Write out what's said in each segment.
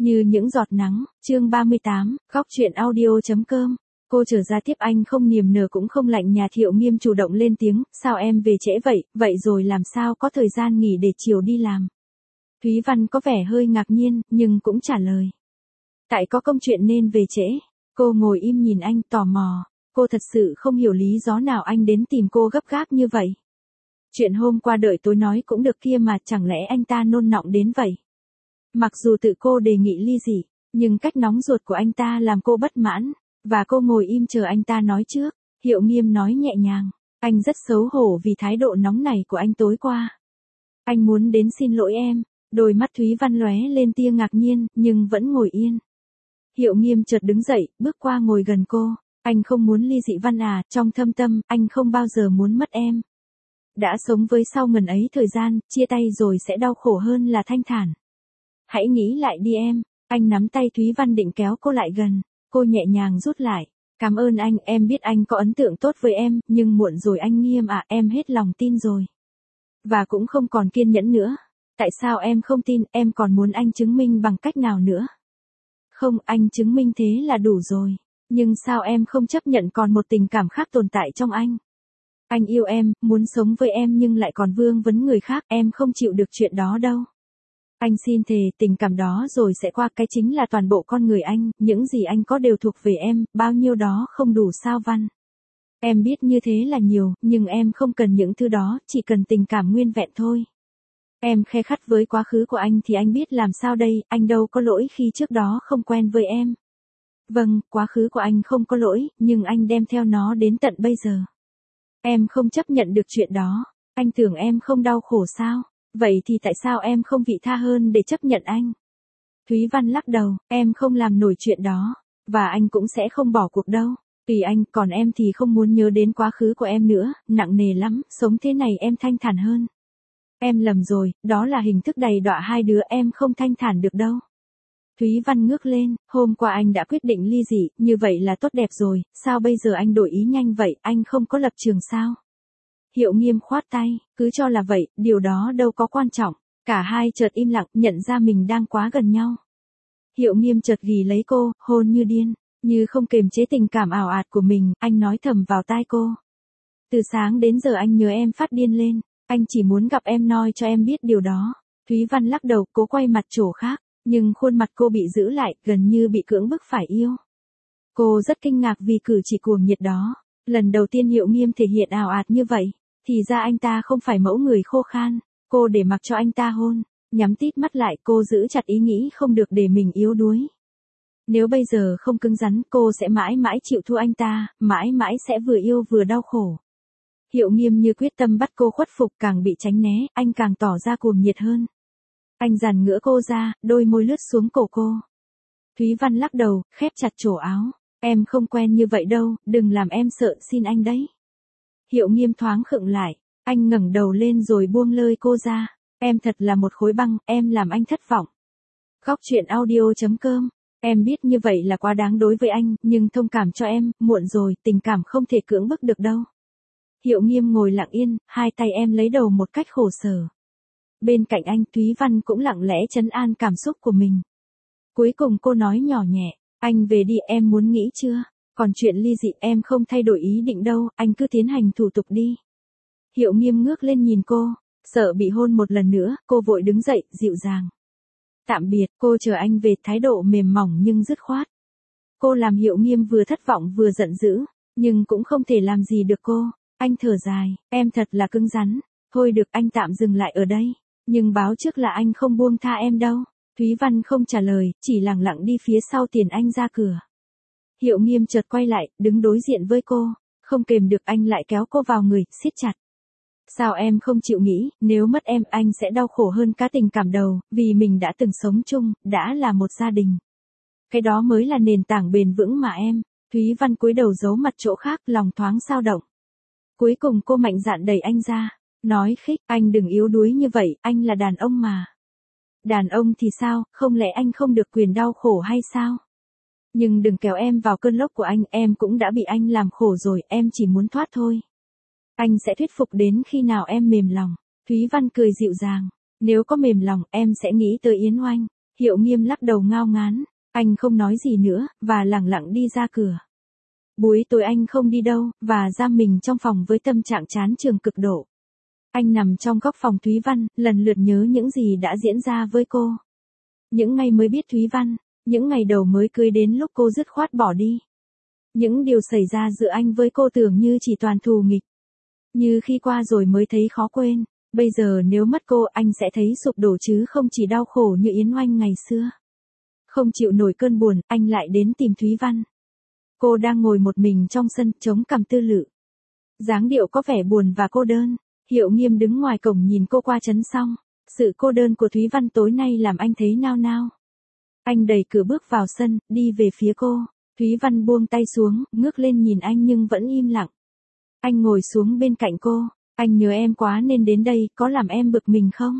Như những giọt nắng, chương 38, góc chuyện audio.com. Cô trở ra tiếp anh không niềm nở cũng không lạnh nhạt. Thiệu Nghiêm chủ động lên tiếng, sao em về trễ vậy, vậy rồi làm sao có thời gian nghỉ để chiều đi làm. Thúy Văn có vẻ hơi ngạc nhiên, nhưng cũng trả lời. Tại có công chuyện nên về trễ. Cô ngồi im nhìn anh tò mò, cô thật sự không hiểu lý do nào anh đến tìm cô gấp gáp như vậy. Chuyện hôm qua đợi tối nói cũng được kia mà, chẳng lẽ anh ta nôn nọng đến vậy. Mặc dù tự cô đề nghị ly dị, nhưng cách nóng ruột của anh ta làm cô bất mãn, và cô ngồi im chờ anh ta nói trước. Thiệu Nghiêm nói nhẹ nhàng, anh rất xấu hổ vì thái độ nóng nảy của anh tối qua. Anh muốn đến xin lỗi em. Đôi mắt Thúy Văn lóe lên tia ngạc nhiên, nhưng vẫn ngồi yên. Thiệu Nghiêm chợt đứng dậy, bước qua ngồi gần cô. Anh không muốn ly dị Văn à, trong thâm tâm, anh không bao giờ muốn mất em. Đã sống với sau ngần ấy thời gian, chia tay rồi sẽ đau khổ hơn là thanh thản. Hãy nghĩ lại đi em. Anh nắm tay Thúy Văn định kéo cô lại gần. Cô nhẹ nhàng rút lại. Cảm ơn anh, em biết anh có ấn tượng tốt với em, nhưng muộn rồi anh Nghiêm à, em hết lòng tin rồi. Và cũng không còn kiên nhẫn nữa. Tại sao em không tin, em còn muốn anh chứng minh bằng cách nào nữa? Không, anh chứng minh thế là đủ rồi. Nhưng sao em không chấp nhận còn một tình cảm khác tồn tại trong anh? Anh yêu em, muốn sống với em nhưng lại còn vương vấn người khác, em không chịu được chuyện đó đâu. Anh xin thề, tình cảm đó rồi sẽ qua, cái chính là toàn bộ con người anh, những gì anh có đều thuộc về em, bao nhiêu đó không đủ sao Văn. Em biết như thế là nhiều, nhưng em không cần những thứ đó, chỉ cần tình cảm nguyên vẹn thôi. Em khe khắt với quá khứ của anh thì anh biết làm sao đây, anh đâu có lỗi khi trước đó không quen với em. Vâng, quá khứ của anh không có lỗi, nhưng anh đem theo nó đến tận bây giờ. Em không chấp nhận được chuyện đó, anh tưởng em không đau khổ sao, vậy thì tại sao em không vị tha hơn để chấp nhận anh? Thúy Văn lắc đầu, em không làm nổi chuyện đó, và anh cũng sẽ không bỏ cuộc đâu. Tùy anh, còn em thì không muốn nhớ đến quá khứ của em nữa, nặng nề lắm, sống thế này em thanh thản hơn. Em lầm rồi, đó là hình thức đầy đọa hai đứa, em không thanh thản được đâu. Thúy Văn ngước lên, hôm qua anh đã quyết định ly dị, như vậy là tốt đẹp rồi, sao bây giờ anh đổi ý nhanh vậy, anh không có lập trường sao? Thiệu Nghiêm khoát tay, cứ cho là vậy, điều đó đâu có quan trọng. Cả hai chợt im lặng, nhận ra mình đang quá gần nhau. Thiệu Nghiêm chợt ghì lấy cô, hôn như điên, như không kềm chế tình cảm ảo ạt của mình, anh nói thầm vào tai cô. Từ sáng đến giờ anh nhớ em phát điên lên, anh chỉ muốn gặp em nói cho em biết điều đó. Thúy Văn lắc đầu, cố quay mặt chỗ khác, nhưng khuôn mặt cô bị giữ lại, gần như bị cưỡng bức phải yêu. Cô rất kinh ngạc vì cử chỉ cuồng nhiệt đó. Lần đầu tiên Thiệu Nghiêm thể hiện ảo ạt như vậy, thì ra anh ta không phải mẫu người khô khan. Cô để mặc cho anh ta hôn, nhắm tít mắt lại, cô giữ chặt ý nghĩ không được để mình yếu đuối. Nếu bây giờ không cứng rắn, cô sẽ mãi mãi chịu thua anh ta, mãi mãi sẽ vừa yêu vừa đau khổ. Thiệu Nghiêm như quyết tâm bắt cô khuất phục, càng bị tránh né, anh càng tỏ ra cuồng nhiệt hơn. Anh giằng ngữa cô ra, đôi môi lướt xuống cổ cô. Thúy Văn lắc đầu, khép chặt chỗ áo. Em không quen như vậy đâu, đừng làm em sợ, xin anh đấy. Thiệu Nghiêm thoáng khựng lại, anh ngẩng đầu lên rồi buông lơi cô ra. Em thật là một khối băng, em làm anh thất vọng. Góc chuyện audio.com. Em biết như vậy là quá đáng đối với anh, nhưng thông cảm cho em, muộn rồi, tình cảm không thể cưỡng bức được đâu. Thiệu Nghiêm ngồi lặng yên, hai tay em lấy đầu một cách khổ sở. Bên cạnh anh, Thúy Văn cũng lặng lẽ trấn an cảm xúc của mình. Cuối cùng cô nói nhỏ nhẹ, anh về đi, em muốn nghỉ chưa? Còn chuyện ly dị em không thay đổi ý định đâu, anh cứ tiến hành thủ tục đi. Thiệu Nghiêm ngước lên nhìn cô, sợ bị hôn một lần nữa, cô vội đứng dậy, dịu dàng. Tạm biệt, cô chờ anh về, thái độ mềm mỏng nhưng dứt khoát. Cô làm Thiệu Nghiêm vừa thất vọng vừa giận dữ, nhưng cũng không thể làm gì được cô. Anh thở dài, em thật là cứng rắn. Thôi được, anh tạm dừng lại ở đây. Nhưng báo trước là anh không buông tha em đâu. Thúy Văn không trả lời, chỉ lặng lặng đi phía sau tiền anh ra cửa. Thiệu Nghiêm chợt quay lại, đứng đối diện với cô. Không kềm được anh lại kéo cô vào người, siết chặt. Sao em không chịu nghĩ, nếu mất em, anh sẽ đau khổ hơn cả tình cảm đầu, vì mình đã từng sống chung, đã là một gia đình. Cái đó mới là nền tảng bền vững mà em. Thúy Văn cúi đầu giấu mặt chỗ khác, lòng thoáng dao động. Cuối cùng cô mạnh dạn đẩy anh ra, nói khích, anh đừng yếu đuối như vậy, anh là đàn ông mà. Đàn ông thì sao, không lẽ anh không được quyền đau khổ hay sao? Nhưng đừng kéo em vào cơn lốc của anh, em cũng đã bị anh làm khổ rồi, em chỉ muốn thoát thôi. Anh sẽ thuyết phục đến khi nào em mềm lòng. Thúy Văn cười dịu dàng, nếu có mềm lòng, em sẽ nghĩ tới Yến Oanh. Hiệu Nghiêm lắc đầu ngao ngán, anh không nói gì nữa, và lẳng lặng đi ra cửa. Buổi tối anh không đi đâu, và giam mình trong phòng với tâm trạng chán trường cực độ. Anh nằm trong góc phòng Thúy Văn, lần lượt nhớ những gì đã diễn ra với cô. Những ngày mới biết Thúy Văn, những ngày đầu mới cưới đến lúc cô dứt khoát bỏ đi. Những điều xảy ra giữa anh với cô tưởng như chỉ toàn thù nghịch. Như khi qua rồi mới thấy khó quên, bây giờ nếu mất cô anh sẽ thấy sụp đổ chứ không chỉ đau khổ như Yến Oanh ngày xưa. Không chịu nổi cơn buồn, anh lại đến tìm Thúy Văn. Cô đang ngồi một mình trong sân, chống cằm tư lự. Dáng điệu có vẻ buồn và cô đơn. Hiệu Nghiêm đứng ngoài cổng nhìn cô qua trấn xong. Sự cô đơn của Thúy Văn tối nay làm anh thấy nao nao. Anh đẩy cửa bước vào sân, đi về phía cô. Thúy Văn buông tay xuống, ngước lên nhìn anh nhưng vẫn im lặng. Anh ngồi xuống bên cạnh cô. Anh nhớ em quá nên đến đây, có làm em bực mình không?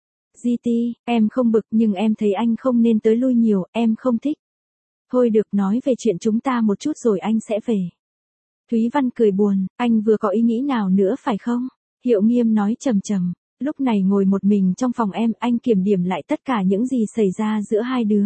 GT, em không bực nhưng em thấy anh không nên tới lui nhiều, em không thích. Thôi được, nói về chuyện chúng ta một chút rồi anh sẽ về. Thúy Văn cười buồn, anh vừa có ý nghĩ nào nữa phải không? Hiệu Nghiêm nói trầm trầm, lúc này ngồi một mình trong phòng em, anh kiểm điểm lại tất cả những gì xảy ra giữa hai đứa.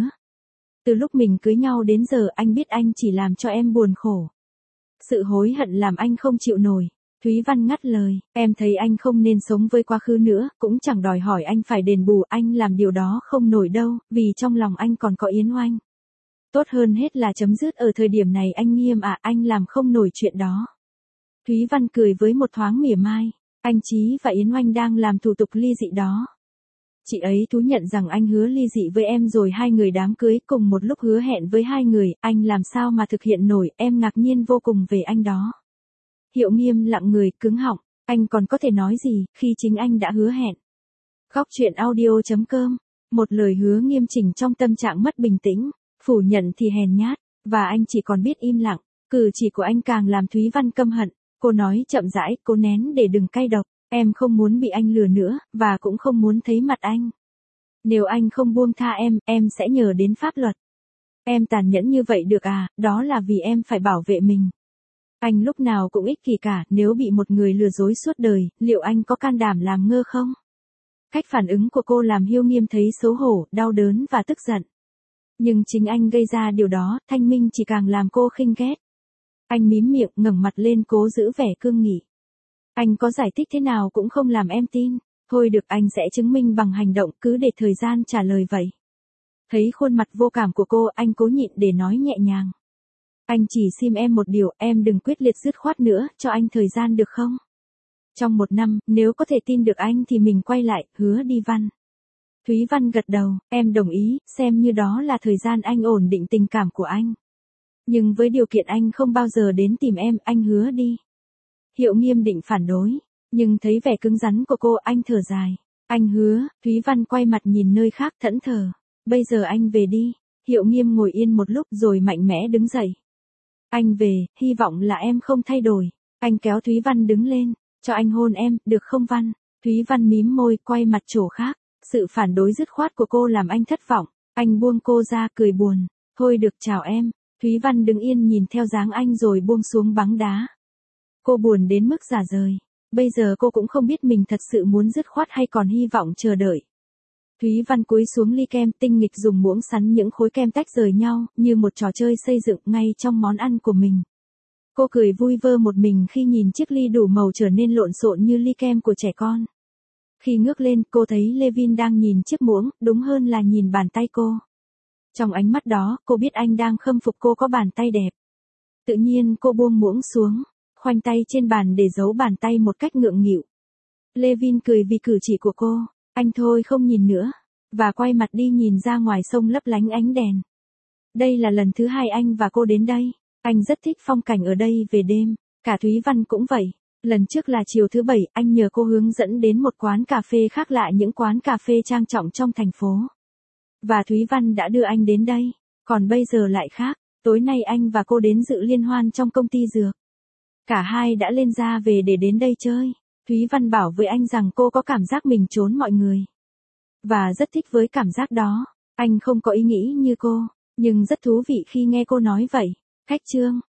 Từ lúc mình cưới nhau đến giờ anh biết anh chỉ làm cho em buồn khổ. Sự hối hận làm anh không chịu nổi. Thúy Văn ngắt lời, em thấy anh không nên sống với quá khứ nữa, cũng chẳng đòi hỏi anh phải đền bù, anh làm điều đó không nổi đâu, vì trong lòng anh còn có Yến Oanh. Tốt hơn hết là chấm dứt ở thời điểm này anh Nghiêm ạ, anh làm không nổi chuyện đó. Thúy Văn cười với một thoáng mỉa mai, anh Chí và Yến Oanh đang làm thủ tục ly dị đó. Chị ấy thú nhận rằng anh hứa ly dị với em rồi hai người đám cưới cùng một lúc hứa hẹn với hai người, anh làm sao mà thực hiện nổi, em ngạc nhiên vô cùng về anh đó. Hiệu Nghiêm lặng người, cứng họng, anh còn có thể nói gì, khi chính anh đã hứa hẹn. Góc truyện audio.com, một lời hứa nghiêm chỉnh trong tâm trạng mất bình tĩnh, phủ nhận thì hèn nhát, và anh chỉ còn biết im lặng, cử chỉ của anh càng làm Thúy Văn căm hận, cô nói chậm rãi, cố nén để đừng cay độc, em không muốn bị anh lừa nữa, và cũng không muốn thấy mặt anh. Nếu anh không buông tha em sẽ nhờ đến pháp luật. Em tàn nhẫn như vậy được à, đó là vì em phải bảo vệ mình. Anh lúc nào cũng ích kỷ cả, nếu bị một người lừa dối suốt đời, liệu anh có can đảm làm ngơ không? Cách phản ứng của cô làm Hiệu Nghiêm thấy xấu hổ, đau đớn và tức giận. Nhưng chính anh gây ra điều đó, thanh minh chỉ càng làm cô khinh ghét. Anh mím miệng, ngẩng mặt lên cố giữ vẻ cương nghị. Anh có giải thích thế nào cũng không làm em tin. Thôi được, anh sẽ chứng minh bằng hành động, cứ để thời gian trả lời vậy. Thấy khuôn mặt vô cảm của cô, anh cố nhịn để nói nhẹ nhàng. Anh chỉ xin em một điều, em đừng quyết liệt dứt khoát nữa, cho anh thời gian được không? Trong 1 năm, nếu có thể tin được anh thì mình quay lại, hứa đi Văn. Thúy Văn gật đầu, em đồng ý, xem như đó là thời gian anh ổn định tình cảm của anh. Nhưng với điều kiện anh không bao giờ đến tìm em, anh hứa đi. Hiệu Nghiêm định phản đối, nhưng thấy vẻ cứng rắn của cô, anh thở dài. Anh hứa, Thúy Văn quay mặt nhìn nơi khác thẫn thờ. Bây giờ anh về đi. Hiệu Nghiêm ngồi yên một lúc rồi mạnh mẽ đứng dậy. Anh về, hy vọng là em không thay đổi. Anh kéo Thúy Văn đứng lên, cho anh hôn em, được không Văn? Thúy Văn mím môi, quay mặt chỗ khác. Sự phản đối dứt khoát của cô làm anh thất vọng. Anh buông cô ra, cười buồn. Thôi được, chào em. Thúy Văn đứng yên nhìn theo dáng anh rồi buông xuống băng đá. Cô buồn đến mức rã rời. Bây giờ cô cũng không biết mình thật sự muốn dứt khoát hay còn hy vọng chờ đợi. Thúy Văn cúi xuống ly kem, tinh nghịch dùng muỗng sắn những khối kem tách rời nhau, như một trò chơi xây dựng ngay trong món ăn của mình. Cô cười vui vơ một mình khi nhìn chiếc ly đủ màu trở nên lộn xộn như ly kem của trẻ con. Khi ngước lên, cô thấy Levin đang nhìn chiếc muỗng, đúng hơn là nhìn bàn tay cô. Trong ánh mắt đó, cô biết anh đang khâm phục cô có bàn tay đẹp. Tự nhiên cô buông muỗng xuống, khoanh tay trên bàn để giấu bàn tay một cách ngượng nghịu. Levin cười vì cử chỉ của cô, anh thôi không nhìn nữa, và quay mặt đi nhìn ra ngoài sông lấp lánh ánh đèn. Đây là lần thứ 2 anh và cô đến đây, anh rất thích phong cảnh ở đây về đêm, cả Thúy Văn cũng vậy. Lần trước là chiều thứ 7, anh nhờ cô hướng dẫn đến một quán cà phê khác lạ những quán cà phê trang trọng trong thành phố. Và Thúy Văn đã đưa anh đến đây, còn bây giờ lại khác, tối nay anh và cô đến dự liên hoan trong công ty dược. Cả hai đã lên ra về để đến đây chơi. Thúy Văn bảo với anh rằng cô có cảm giác mình trốn mọi người. Và rất thích với cảm giác đó. Anh không có ý nghĩ như cô, nhưng rất thú vị khi nghe cô nói vậy. Khách trương,